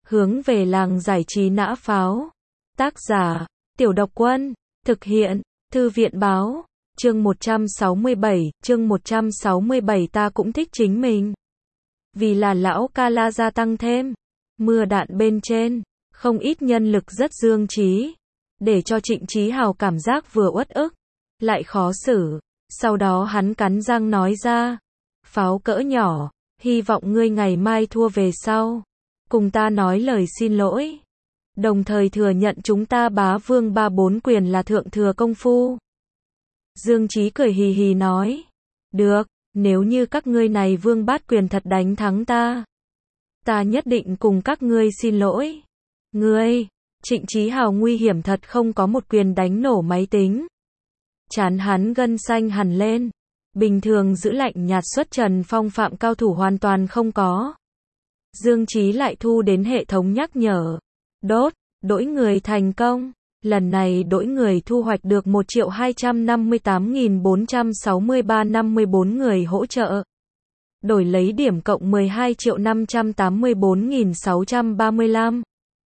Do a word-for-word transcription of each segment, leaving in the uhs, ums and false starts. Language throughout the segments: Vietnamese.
Hướng về làng giải trí nã pháo. Tác giả, Tiểu Độc Quân. Thực hiện, Thư viện báo. Chương một trăm sáu mươi bảy, chương một trăm sáu mươi bảy ta cũng thích chính mình. Vì là lão ca la gia tăng thêm. Mưa đạn bên trên, không ít nhân lực rất dương trí. Để cho Trịnh Chí Hào cảm giác vừa uất ức, lại khó xử. Sau đó hắn cắn răng nói ra. Pháo cỡ nhỏ, hy vọng ngươi ngày mai thua về sau. Cùng ta nói lời xin lỗi. Đồng thời thừa nhận chúng ta bá vương ba bốn quyền là thượng thừa công phu. Dương Chí cười hì hì nói. Được, nếu như các ngươi này vương bát quyền thật đánh thắng ta. Ta nhất định cùng các ngươi xin lỗi. Ngươi, Trịnh Chí Hào nguy hiểm thật không có một quyền đánh nổ máy tính. Chán hắn gân xanh hẳn lên. Bình thường giữ lạnh nhạt xuất trần phong phạm cao thủ hoàn toàn không có. Dương Chí lại thu đến hệ thống nhắc nhở. Đốt, đổi người thành công. Lần này đổi người thu hoạch được một triệu hai trăm năm mươi tám nghìn bốn trăm sáu mươi ba năm mươi bốn người hỗ trợ. Đổi lấy điểm cộng mười hai triệu năm trăm tám mươi bốn nghìn sáu trăm ba mươi lăm.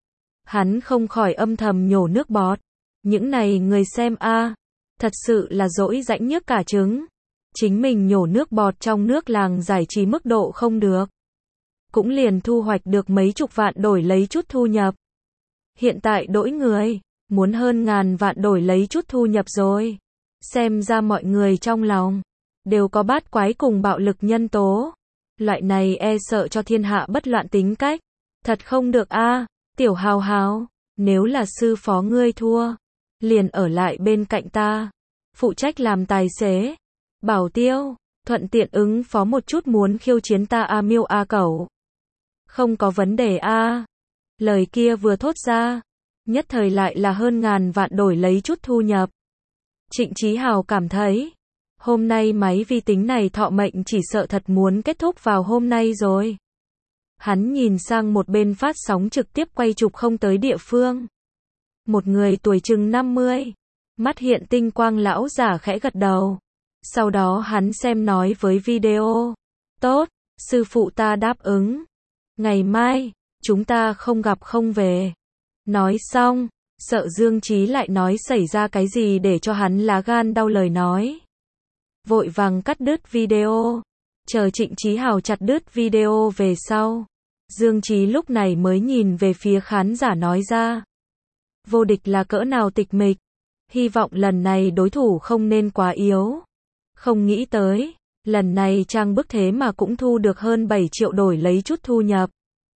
Hắn không khỏi âm thầm nhổ nước bọt. Những này người xem a, thật sự là dỗi rãnh nhức cả trứng. Chính mình nhổ nước bọt trong nước làng giải trí mức độ không được. Cũng liền thu hoạch được mấy chục vạn đổi lấy chút thu nhập. Hiện tại đổi người, muốn hơn ngàn vạn đổi lấy chút thu nhập rồi. Xem ra mọi người trong lòng đều có bát quái cùng bạo lực nhân tố. Loại này e sợ cho thiên hạ bất loạn tính cách. Thật không được a, Tiểu Hào Hào, nếu là sư phó ngươi thua, liền ở lại bên cạnh ta, phụ trách làm tài xế, bảo tiêu, thuận tiện ứng phó một chút muốn khiêu chiến ta a miêu a cẩu. Không có vấn đề a. Lời kia vừa thốt ra, nhất thời lại là hơn ngàn vạn đổi lấy chút thu nhập. Trịnh Chí Hào cảm thấy, hôm nay máy vi tính này thọ mệnh chỉ sợ thật muốn kết thúc vào hôm nay rồi. Hắn nhìn sang một bên phát sóng trực tiếp quay chụp không tới địa phương. Một người tuổi chừng năm mươi, mắt hiện tinh quang lão giả khẽ gật đầu. Sau đó hắn xem nói với video. Tốt, sư phụ ta đáp ứng. Ngày mai, chúng ta không gặp không về. Nói xong, sợ Dương Chí lại nói xảy ra cái gì để cho hắn lá gan đau lời nói. Vội vàng cắt đứt video. Chờ Trịnh Chí Hào chặt đứt video về sau. Dương Chí lúc này mới nhìn về phía khán giả nói ra. Vô địch là cỡ nào tịch mịch. Hy vọng lần này đối thủ không nên quá yếu. Không nghĩ tới, lần này trang bức thế mà cũng thu được hơn bảy triệu đổi lấy chút thu nhập.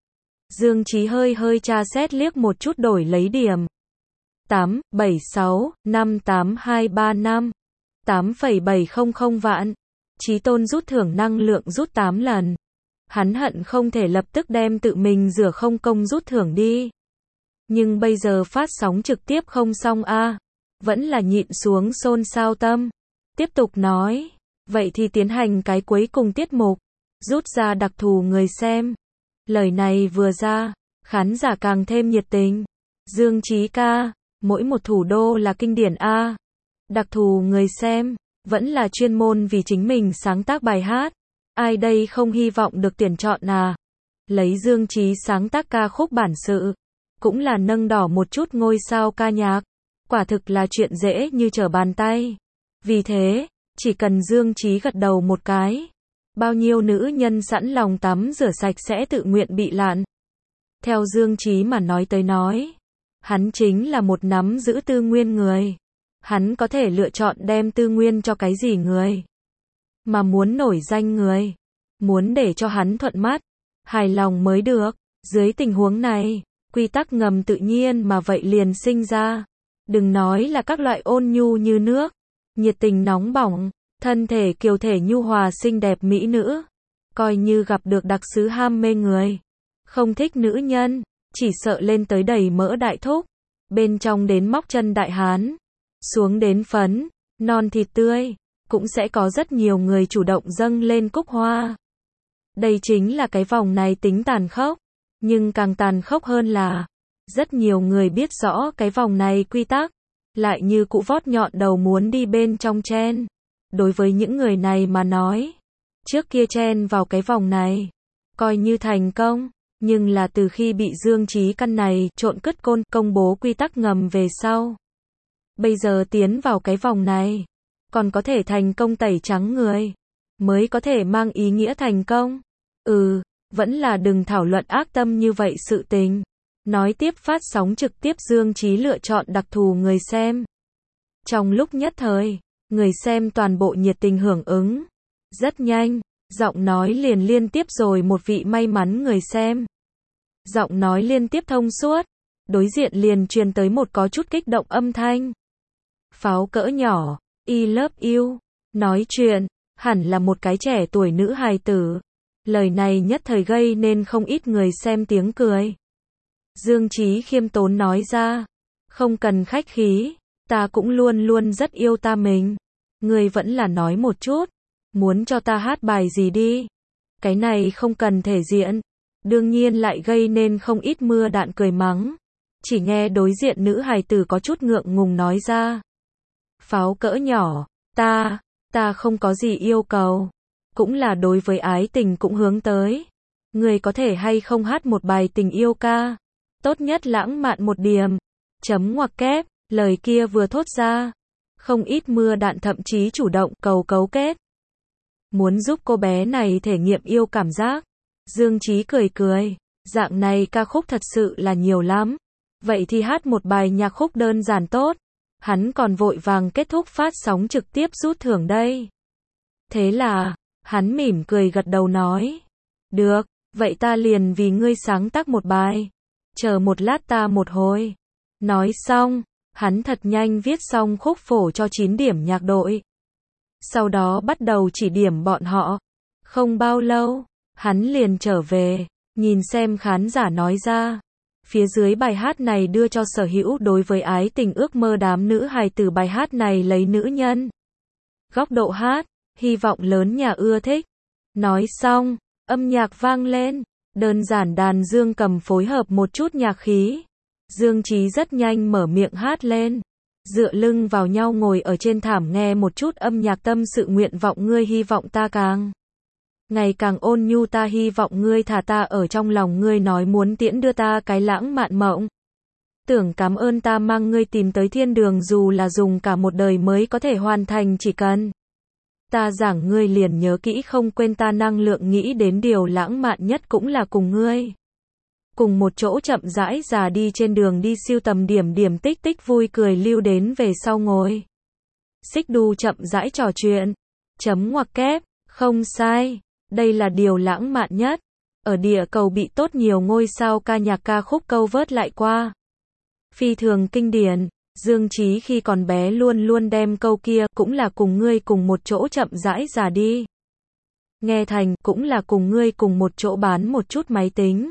Dương Chí hơi hơi tra xét liếc một chút đổi lấy điểm. tám, bảy, sáu, năm, tám, hai, ba, năm. tám phẩy bảy không không vạn. Chí Tôn rút thưởng năng lượng rút tám lần. Hắn hận không thể lập tức đem tự mình rửa không công rút thưởng đi. Nhưng bây giờ phát sóng trực tiếp không xong a, vẫn là nhịn xuống xôn xao tâm. Tiếp tục nói, vậy thì tiến hành cái cuối cùng tiết mục, rút ra đặc thù người xem. Lời này vừa ra, khán giả càng thêm nhiệt tình. Dương Chí ca, mỗi một thủ đô là kinh điển a. Đặc thù người xem, vẫn là chuyên môn vì chính mình sáng tác bài hát. Ai đây không hy vọng được tuyển chọn à? Lấy Dương Chí sáng tác ca khúc bản sự, cũng là nâng đỏ một chút ngôi sao ca nhạc. Quả thực là chuyện dễ như trở bàn tay. Vì thế, chỉ cần Dương Chí gật đầu một cái, bao nhiêu nữ nhân sẵn lòng tắm rửa sạch sẽ tự nguyện bị lạn. Theo Dương Chí mà nói tới nói, hắn chính là một nắm giữ tư nguyên người. Hắn có thể lựa chọn đem tư nguyên cho cái gì người. Mà muốn nổi danh người, muốn để cho hắn thuận mắt, hài lòng mới được. Dưới tình huống này, quy tắc ngầm tự nhiên mà vậy liền sinh ra. Đừng nói là các loại ôn nhu như nước, nhiệt tình nóng bỏng, thân thể kiều thể nhu hòa xinh đẹp mỹ nữ. Coi như gặp được đặc sứ ham mê người, không thích nữ nhân, chỉ sợ lên tới đầy mỡ đại thúc, bên trong đến móc chân đại hán, xuống đến phấn, non thịt tươi. Cũng sẽ có rất nhiều người chủ động dâng lên cúc hoa. Đây chính là cái vòng này tính tàn khốc. Nhưng càng tàn khốc hơn là, rất nhiều người biết rõ cái vòng này quy tắc, lại như cụ vót nhọn đầu muốn đi bên trong chen. Đối với những người này mà nói, trước kia chen vào cái vòng này, coi như thành công, Nhưng là từ khi bị Dương Chí căn này trộn cứt côn công bố quy tắc ngầm về sau. Bây giờ tiến vào cái vòng này, còn có thể thành công tẩy trắng người, mới có thể mang ý nghĩa thành công. Ừ, vẫn là đừng thảo luận ác tâm như vậy sự tình. Nói tiếp phát sóng trực tiếp Dương Chí lựa chọn đặc thù người xem. Trong lúc nhất thời, người xem toàn bộ nhiệt tình hưởng ứng. Rất nhanh, giọng nói liền liên tiếp rồi một vị may mắn người xem. Giọng nói liên tiếp thông suốt, đối diện liền truyền tới một có chút kích động âm thanh. Pháo cỡ nhỏ, I love you, nói chuyện, hẳn là một cái trẻ tuổi nữ hài tử. Lời này nhất thời gây nên không ít người xem tiếng cười. Dương Chí khiêm tốn nói ra, không cần khách khí, ta cũng luôn luôn rất yêu ta mình. Ngươi vẫn là nói một chút, muốn cho ta hát bài gì đi. Cái này không cần thể diện, đương nhiên lại gây nên không ít mưa đạn cười mắng. Chỉ nghe đối diện nữ hài tử có chút ngượng ngùng nói ra. Pháo cỡ nhỏ, ta, ta không có gì yêu cầu, cũng là đối với ái tình cũng hướng tới. Người có thể hay không hát một bài tình yêu ca, tốt nhất lãng mạn một điểm. Chấm ngoặc kép, lời kia vừa thốt ra, không ít mưa đạn thậm chí chủ động cầu cấu kết. Muốn giúp cô bé này thể nghiệm yêu cảm giác. Dương Chí cười cười, dạng này ca khúc thật sự là nhiều lắm. Vậy thì hát một bài nhạc khúc đơn giản tốt. Hắn còn vội vàng kết thúc phát sóng trực tiếp rút thưởng đây. Thế là, hắn mỉm cười gật đầu nói. Được, vậy ta liền vì ngươi sáng tác một bài. Chờ một lát ta một hồi. Nói xong, hắn thật nhanh viết xong khúc phổ cho chín điểm nhạc đội. Sau đó bắt đầu chỉ điểm bọn họ. Không bao lâu, hắn liền trở về, nhìn xem khán giả nói ra. Phía dưới bài hát này đưa cho sở hữu đối với ái tình ước mơ đám nữ hài tử, bài hát này lấy nữ nhân. Góc độ hát, hy vọng lớn nhà ưa thích. Nói xong, âm nhạc vang lên, đơn giản đàn dương cầm phối hợp một chút nhạc khí. Dương Chí rất nhanh mở miệng hát lên. Dựa lưng vào nhau ngồi ở trên thảm nghe một chút âm nhạc, tâm sự nguyện vọng ngươi, hy vọng ta càng ngày càng ôn nhu, ta hy vọng ngươi thả ta ở trong lòng ngươi, nói muốn tiễn đưa ta cái lãng mạn mộng. Tưởng cảm ơn ta mang ngươi tìm tới thiên đường, dù là dùng cả một đời mới có thể hoàn thành, chỉ cần ta giảng ngươi liền nhớ kỹ không quên, ta năng lượng nghĩ đến điều lãng mạn nhất cũng là cùng ngươi. Cùng một chỗ chậm rãi già đi, trên đường đi siêu tầm điểm điểm tích tích vui cười lưu đến về sau ngồi xích đu chậm rãi trò chuyện. Chấm ngoặc kép, không sai, đây là điều lãng mạn nhất. Ở địa cầu bị tốt nhiều ngôi sao ca nhạc ca khúc câu vớt lại qua. Phi thường kinh điển, Dương Chí khi còn bé luôn luôn đem câu kia, cũng là cùng ngươi cùng một chỗ chậm rãi già đi, nghe thành, cũng là cùng ngươi cùng một chỗ bán một chút máy tính.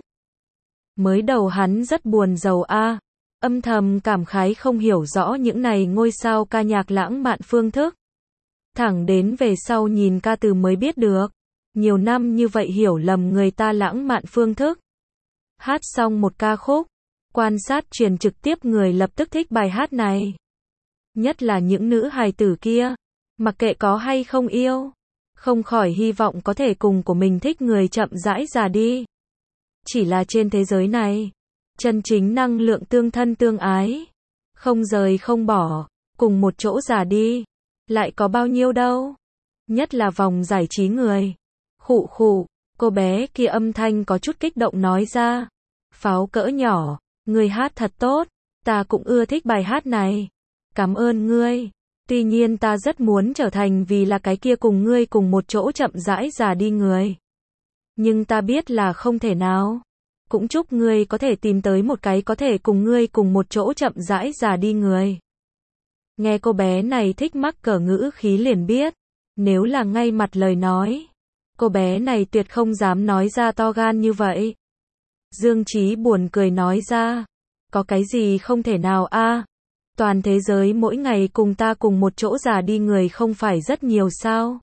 Mới đầu hắn rất buồn rầu a, à, âm thầm cảm khái không hiểu rõ những này ngôi sao ca nhạc lãng mạn phương thức. Thẳng đến về sau nhìn ca từ mới biết được, nhiều năm như vậy hiểu lầm người ta lãng mạn phương thức. Hát xong một ca khúc, quan sát truyền trực tiếp người lập tức thích bài hát này. Nhất là những nữ hài tử kia, mặc kệ có hay không yêu, không khỏi hy vọng có thể cùng của mình thích người chậm rãi già đi. Chỉ là trên thế giới này, chân chính năng lượng tương thân tương ái, không rời không bỏ, cùng một chỗ già đi, lại có bao nhiêu đâu. Nhất là vòng giải trí người. Khụ khụ, cô bé kia âm thanh có chút kích động nói ra. Pháo cỡ nhỏ, ngươi hát thật tốt, ta cũng ưa thích bài hát này. Cảm ơn ngươi. Tuy nhiên ta rất muốn trở thành vì là cái kia cùng ngươi cùng một chỗ chậm rãi già đi người. Nhưng ta biết là không thể nào. Cũng chúc ngươi có thể tìm tới một cái có thể cùng ngươi cùng một chỗ chậm rãi già đi người. Nghe cô bé này thích mắc cỡ ngữ khí liền biết, nếu là ngay mặt lời nói, cô bé này tuyệt không dám nói ra to gan như vậy. Dương Chí buồn cười nói ra, có cái gì không thể nào a? À? Toàn thế giới mỗi ngày cùng ta cùng một chỗ già đi người không phải rất nhiều sao?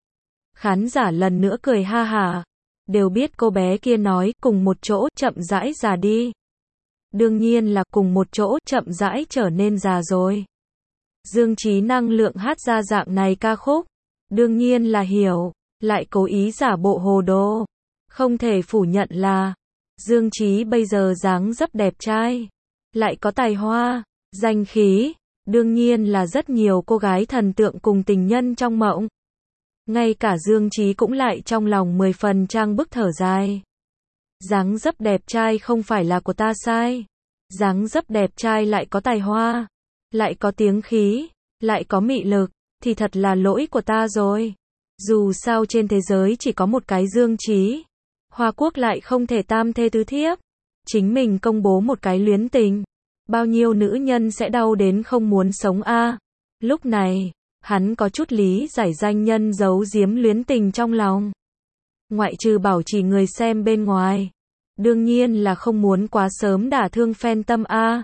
Khán giả lần nữa cười ha hả, đều biết cô bé kia nói cùng một chỗ chậm rãi già đi. Đương nhiên là cùng một chỗ chậm rãi trở nên già rồi. Dương Chí năng lượng hát ra dạng này ca khúc, đương nhiên là hiểu, lại cố ý giả bộ hồ đồ. Không thể phủ nhận là, Dương Chí bây giờ dáng dấp đẹp trai, lại có tài hoa, danh khí, đương nhiên là rất nhiều cô gái thần tượng cùng tình nhân trong mộng. Ngay cả Dương Chí cũng lại trong lòng mười phần trang bức thở dài. Dáng dấp đẹp trai không phải là của ta sai. Dáng dấp đẹp trai lại có tài hoa, lại có tiếng khí, lại có mị lực, thì thật là lỗi của ta rồi. Dù sao trên thế giới chỉ có một cái Dương Chí. Hoa Quốc lại không thể tam thê tứ thiếp. Chính mình công bố một cái luyến tình. Bao nhiêu nữ nhân sẽ đau đến không muốn sống a. À. Lúc này, hắn có chút lý giải danh nhân giấu giếm luyến tình trong lòng. Ngoại trừ bảo trì người xem bên ngoài. Đương nhiên là không muốn quá sớm đả thương fan tâm a. À.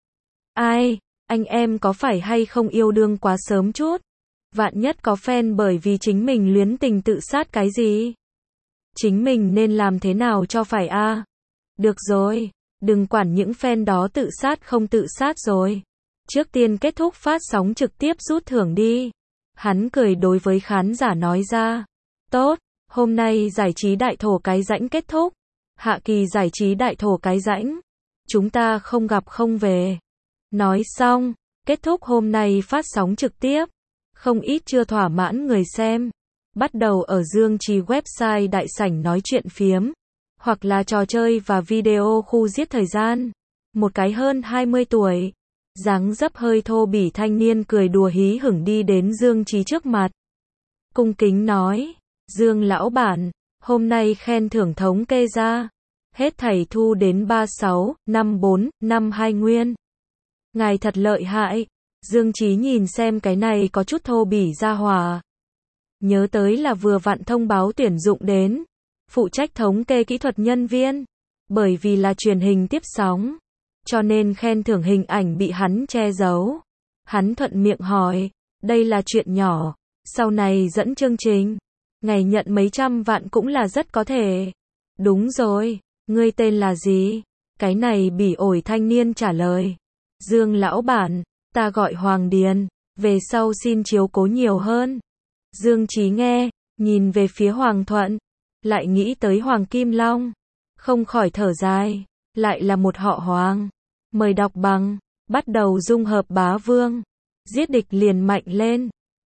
Ai, anh em có phải hay không yêu đương quá sớm chút? Vạn nhất có fan bởi vì chính mình luyến tình tự sát cái gì? Chính mình nên làm thế nào cho phải a? À? Được rồi, đừng quản những fan đó tự sát không tự sát rồi. Trước tiên kết thúc phát sóng trực tiếp rút thưởng đi. Hắn cười đối với khán giả nói ra. Tốt, hôm nay giải trí đại thổ cái rãnh kết thúc. Hạ kỳ giải trí đại thổ cái rãnh. Chúng ta không gặp không về. Nói xong, kết thúc hôm nay phát sóng trực tiếp. Không ít chưa thỏa mãn người xem. Bắt đầu ở Dương Chí website đại sảnh nói chuyện phiếm. Hoặc là trò chơi và video khu giết thời gian. Một cái hơn hai mươi tuổi. Dáng dấp hơi thô bỉ thanh niên cười đùa hí hửng đi đến Dương Chí trước mặt. Cung kính nói. Dương lão bản, hôm nay khen thưởng thống kê ra. Hết thảy thu đến ba sáu, năm bốn, năm hai nguyên. Ngài thật lợi hại. Dương Chí nhìn xem cái này có chút thô bỉ ra hòa. Nhớ tới là vừa vặn thông báo tuyển dụng đến. Phụ trách thống kê kỹ thuật nhân viên. Bởi vì là truyền hình tiếp sóng. Cho nên khen thưởng hình ảnh bị hắn che giấu. Hắn thuận miệng hỏi. Đây là chuyện nhỏ. Sau này dẫn chương trình. Ngày nhận mấy trăm vạn cũng là rất có thể. Đúng rồi. Ngươi tên là gì? Cái này bỉ ổi thanh niên trả lời. Dương lão bản. Ta gọi Hoàng Điền. Về sau xin chiếu cố nhiều hơn. Dương Chí nghe. Nhìn về phía Hoàng Thuận. Lại nghĩ tới Hoàng Kim Long. Không khỏi thở dài. Lại là một họ Hoàng. Mời đọc bằng. Bắt đầu dung hợp bá vương. Giết địch liền mạnh lên.